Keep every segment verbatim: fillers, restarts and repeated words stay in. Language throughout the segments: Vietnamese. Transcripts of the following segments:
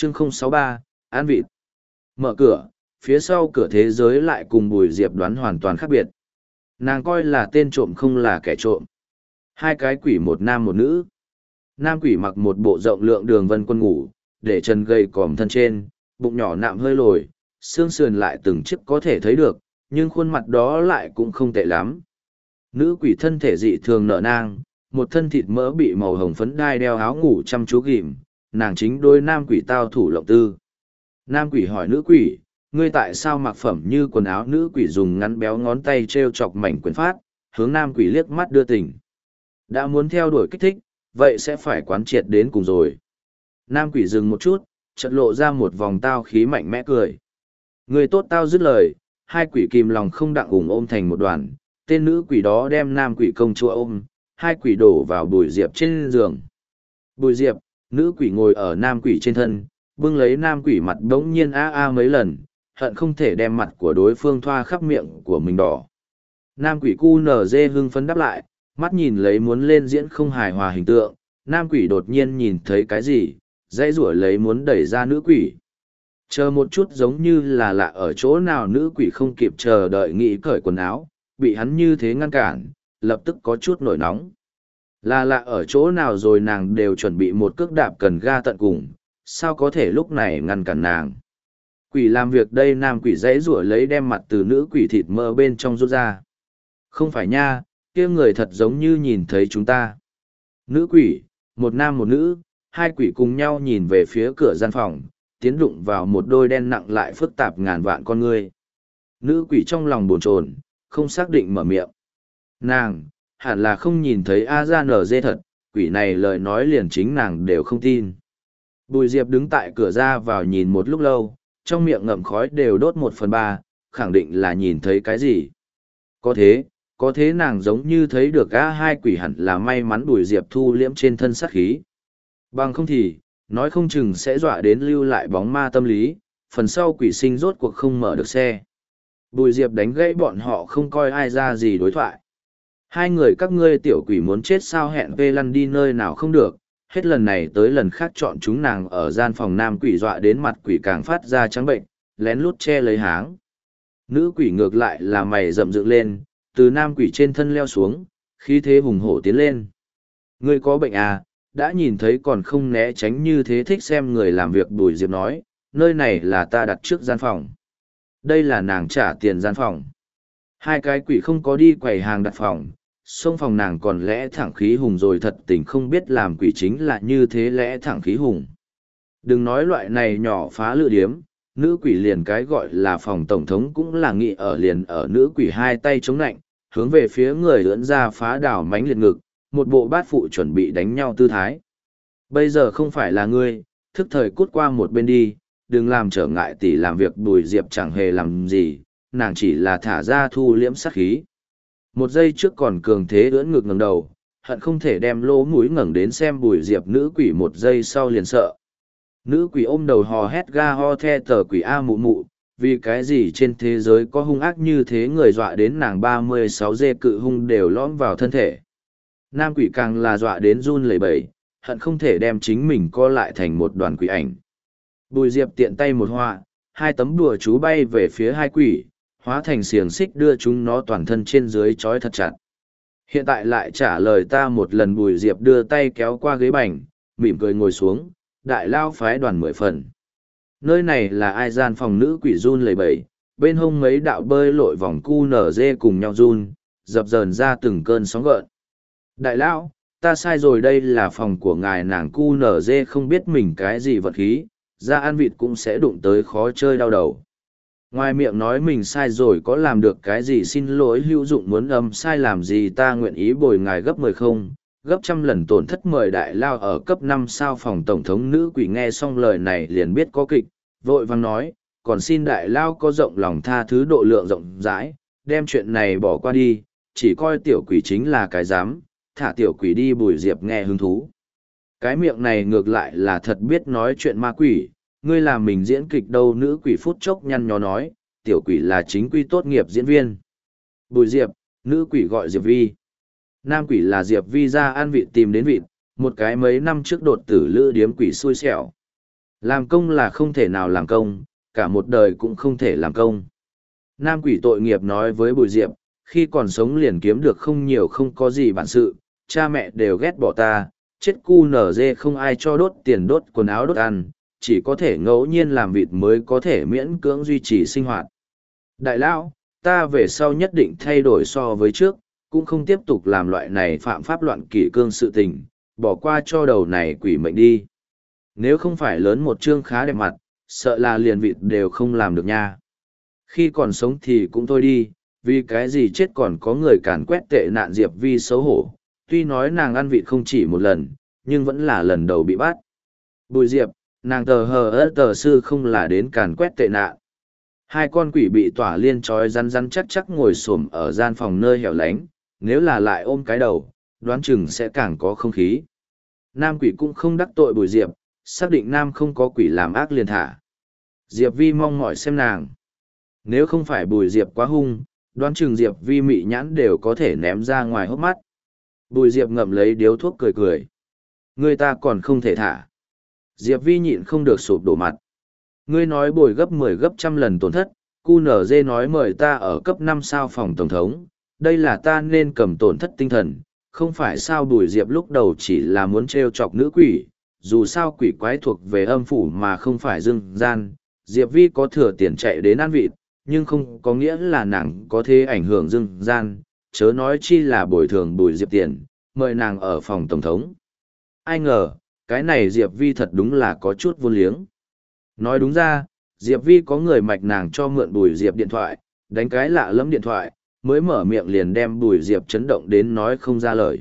chương không sáu ba, An vịt. Mở cửa, phía sau cửa thế giới lại cùng Bùi Diệp đoán hoàn toàn khác biệt. Nàng coi là tên trộm không là kẻ trộm. Hai cái quỷ một nam một nữ. Nam quỷ mặc một bộ rộng lượng đường vân quân ngủ, để chân gầy còm thân trên, bụng nhỏ nạm hơi lồi, xương sườn lại từng chiếc có thể thấy được, nhưng khuôn mặt đó lại cũng không tệ lắm. Nữ quỷ thân thể dị thường nở nang, một thân thịt mỡ bị màu hồng phấn đai đeo áo ngủ chăm chú ghìm, nàng chính đôi nam quỷ tao thủ lộng tư. Nam quỷ hỏi nữ quỷ, ngươi tại sao mặc phẩm như quần áo? Nữ quỷ dùng ngắn béo ngón tay t r e o chọc mảnh quyền phát, hướng nam quỷ liếc mắt đưa tình. Đã muốn theo đuổi kích thích, vậy sẽ phải quán triệt đến cùng rồi. Nam quỷ dừng một chút, chợt lộ ra một vòng tao khí mạnh mẽ cười. Người tốt tao dứt lời, hai quỷ kìm lòng không đặng ủng ôm thành một đoàn, tên nữ quỷ đó đem nam quỷ công chúa ôm, hai quỷ đổ vào Bùi Diệp trên giường. Bùi Diệp, nữ quỷ ngồi ở nam quỷ trên thân, bưng lấy nam quỷ mặt đống nhiên a a mấy lần, hận không thể đem mặt của đối phương thoa khắp miệng của mình đỏ. Nam quỷ cu nở dê hưng phấn đáp lại, mắt nhìn lấy muốn lên diễn không hài hòa hình tượng, nam quỷ đột nhiên nhìn thấy cái gì, dãy rủa lấy muốn đẩy ra nữ quỷ. Chờ một chút giống như là lạ ở chỗ nào, nữ quỷ không kịp chờ đợi nghĩ cởi quần áo, bị hắn như thế ngăn cản, lập tức có chút nổi nóng. Là lạ ở chỗ nào rồi, nàng đều chuẩn bị một cước đạp cần ga tận cùng, sao có thể lúc này ngăn cản nàng. Quỷ làm việc đây, nam quỷ dãy rủa lấy đem mặt từ nữ quỷ thịt mỡ bên trong rút ra. Không phải nha, kia người thật giống như nhìn thấy chúng ta. Nữ quỷ, một nam một nữ, hai quỷ cùng nhau nhìn về phía cửa gian phòng, tiến đụng vào một đôi đen nặng lại phức tạp ngàn vạn con ngươi. Nữ quỷ trong lòng bồn chồn, không xác định mở miệng. Nàng, hẳn là không nhìn thấy A ra nở dê thật, quỷ này lời nói liền chính nàng đều không tin. Bùi Diệp đứng tại cửa ra vào nhìn một lúc lâu, trong miệng ngậm khói đều đốt một phần ba, khẳng định là nhìn thấy cái gì. Có thế, có thế nàng giống như thấy được A hai quỷ, hẳn là may mắn Bùi Diệp thu liễm trên thân sát khí. Bằng không thì, nói không chừng sẽ dọa đến lưu lại bóng ma tâm lý, phần sau quỷ sinh rốt cuộc không mở được xe. Bùi Diệp đánh gãy bọn họ không coi ai ra gì đối thoại. Hai người các ngươi tiểu quỷ muốn chết sao, hẹn về lăn đi nơi nào không được, hết lần này tới lần khác chọn chúng nàng ở gian phòng. Nam quỷ dọa đến mặt quỷ càng phát ra trắng bệnh, lén lút che lấy háng. Nữ quỷ ngược lại là mày rậm dựng lên, từ nam quỷ trên thân leo xuống, khí thế hùng hổ tiến lên. Ngươi có bệnh à, đã nhìn thấy còn không né tránh như thế, thích xem người làm việc. Bùi Diệp nói, nơi này là ta đặt trước gian phòng. Đây là nàng trả tiền gian phòng. Hai cái quỷ không có đi quầy hàng đặt phòng, xông phòng nàng còn lẽ thẳng khí hùng rồi, thật tình không biết làm quỷ chính là như thế lẽ thẳng khí hùng. Đừng nói loại này nhỏ phá lựa điếm, nữ quỷ liền cái gọi là phòng tổng thống cũng là nghị ở liền ở. Nữ quỷ hai tay chống lạnh, hướng về phía người ưỡn ra phá đảo mánh liệt ngực, một bộ bát phụ chuẩn bị đánh nhau tư thái. Bây giờ không phải là ngươi, thức thời cút qua một bên đi, đừng làm trở ngại tỷ làm việc. Bùi Diệp chẳng hề làm gì, nàng chỉ là thả ra thu liễm sát khí. Một giây trước còn cường thế ưỡn ngực ngẩng đầu, hận không thể đem lỗ mũi ngẩng đến xem Bùi Diệp. Nữ quỷ một giây sau liền sợ. Nữ quỷ ôm đầu hò hét ga ho the tờ quỷ a mụ mụ, vì cái gì trên thế giới có hung ác như thế, người dọa đến nàng ba mươi sáu dê cự hung đều lõm vào thân thể. Nam quỷ càng là dọa đến run lẩy bẩy, hận không thể đem chính mình co lại thành một đoàn quỷ ảnh. Bùi Diệp tiện tay một họa, hai tấm đùa chú bay về phía hai quỷ, hóa thành xiềng xích đưa chúng nó toàn thân trên dưới trói thật chặt. Hiện tại lại trả lời ta một lần. Bùi Diệp đưa tay kéo qua ghế bành, mỉm cười ngồi xuống, đại lao phái đoàn mười phần. Nơi này là ai gian phòng? Nữ quỷ run lẩy bẩy, bên hông mấy đạo bơi lội vòng cu nở dê cùng nhau run, dập dờn ra từng cơn sóng gợn. Đại lão, ta sai rồi, đây là phòng của ngài. Nàng cu nở dê không biết mình cái gì vật khí, ra ăn vịt cũng sẽ đụng tới khó chơi đau đầu. Ngoài miệng nói mình sai rồi, có làm được cái gì xin lỗi hữu dụng, muốn âm sai làm gì ta nguyện ý bồi ngài gấp mười không, gấp trăm lần tổn thất. Mời đại lao ở cấp năm sao phòng tổng thống. Nữ quỷ nghe xong lời này liền biết có kịch, vội vàng nói, còn xin đại lao có rộng lòng tha thứ, độ lượng rộng rãi, đem chuyện này bỏ qua đi, chỉ coi tiểu quỷ chính là cái dám, thả tiểu quỷ đi. Bùi Diệp nghe hứng thú. Cái miệng này ngược lại là thật biết nói chuyện. Ma quỷ, ngươi làm mình diễn kịch đâu? Nữ quỷ phút chốc nhăn nhó nói, tiểu quỷ là chính quy tốt nghiệp diễn viên. Bùi Diệp, nữ quỷ gọi Diệp Vi. Nam quỷ là Diệp Vi ra ăn vịt tìm đến vịt, một cái mấy năm trước đột tử lữ điếm quỷ xui xẻo. Làm công là không thể nào làm công, cả một đời cũng không thể làm công. Nam quỷ tội nghiệp nói với Bùi Diệp, khi còn sống liền kiếm được không nhiều không có gì bản sự, cha mẹ đều ghét bỏ ta, chết cu nở dê không ai cho đốt tiền đốt quần áo đốt ăn, chỉ có thể ngẫu nhiên làm vịt mới có thể miễn cưỡng duy trì sinh hoạt. Đại lão, ta về sau nhất định thay đổi so với trước, cũng không tiếp tục làm loại này phạm pháp loạn kỷ cương sự tình, bỏ qua cho đầu này quỷ mệnh đi. Nếu không phải lớn một chương khá đẹp mặt, sợ là liền vịt đều không làm được nha. Khi còn sống thì cũng thôi đi, vì cái gì chết còn có người càn quét tệ nạn Diệp Vi xấu hổ, tuy nói nàng ăn vịt không chỉ một lần, nhưng vẫn là lần đầu bị bắt. Bùi Diệp, nàng tờ hờ ớt tờ sư không là đến càn quét tệ nạn. Hai con quỷ bị tỏa liên trói rắn rắn chắc chắc ngồi xổm ở gian phòng nơi hẻo lánh, nếu là lại ôm cái đầu, đoán chừng sẽ càng có không khí. Nam quỷ cũng không đắc tội Bùi Diệp, xác định Nam không có quỷ làm ác liền thả. Diệp Vi mong mỏi xem nàng. Nếu không phải Bùi Diệp quá hung, đoán chừng Diệp Vi mị nhãn đều có thể ném ra ngoài hốc mắt. Bùi Diệp ngậm lấy điếu thuốc cười cười. Người ta còn không thể thả. Diệp Vi nhịn không được sụp đổ mặt. Ngươi nói bồi gấp mười gấp trăm lần tổn thất, cu nở dê nói mời ta ở cấp năm sao phòng tổng thống, đây là ta nên cầm tổn thất tinh thần, không phải sao Bùi Diệp lúc đầu chỉ là muốn trêu chọc nữ quỷ, dù sao quỷ quái thuộc về âm phủ mà không phải dương gian, Diệp Vi có thừa tiền chạy đến ăn vịt, nhưng không có nghĩa là nàng có thể ảnh hưởng dương gian, chớ nói chi là bồi thường Bùi Diệp tiền, mời nàng ở phòng tổng thống. Ai ngờ, cái này Diệp Vi thật đúng là có chút vô liếng. Nói đúng ra, Diệp Vi có người mạch nàng cho mượn Bùi Diệp điện thoại, đánh cái lạ lẫm điện thoại, mới mở miệng liền đem Bùi Diệp chấn động đến nói không ra lời.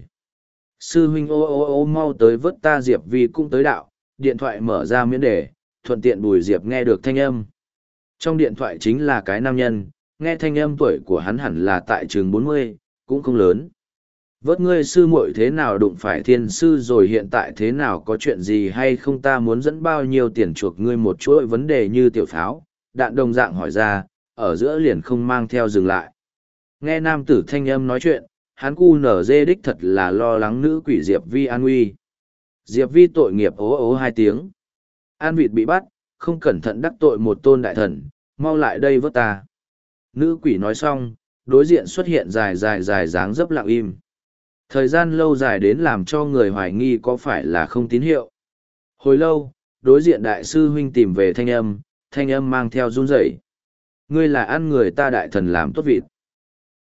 Sư huynh ô ô ô mau tới vớt ta. Diệp Vi cũng tới đạo, điện thoại mở ra miễn đề, thuận tiện Bùi Diệp nghe được thanh âm. Trong điện thoại chính là cái nam nhân, nghe thanh âm tuổi của hắn hẳn là tại trường bốn mươi, cũng không lớn. Vớt ngươi sư muội thế nào đụng phải thiên sư rồi hiện tại thế nào có chuyện gì hay không ta muốn dẫn bao nhiêu tiền chuộc ngươi một chuỗi vấn đề như tiểu pháo, đạn đồng dạng hỏi ra, ở giữa liền không mang theo dừng lại. Nghe nam tử thanh âm nói chuyện, hắn cu nở dê đích thật là lo lắng nữ quỷ Diệp Vi an nguy. Diệp Vi tội nghiệp ố ố hai tiếng. An vịt bị bắt, không cẩn thận đắc tội một tôn đại thần, mau lại đây vớt ta. Nữ quỷ nói xong, đối diện xuất hiện dài dài dài dáng dấp lặng im. Thời gian lâu dài đến làm cho người hoài nghi có phải là không tín hiệu. Hồi lâu, đối diện đại sư huynh tìm về thanh âm, thanh âm mang theo run rẩy. Ngươi là ăn người ta đại thần làm tốt vịt.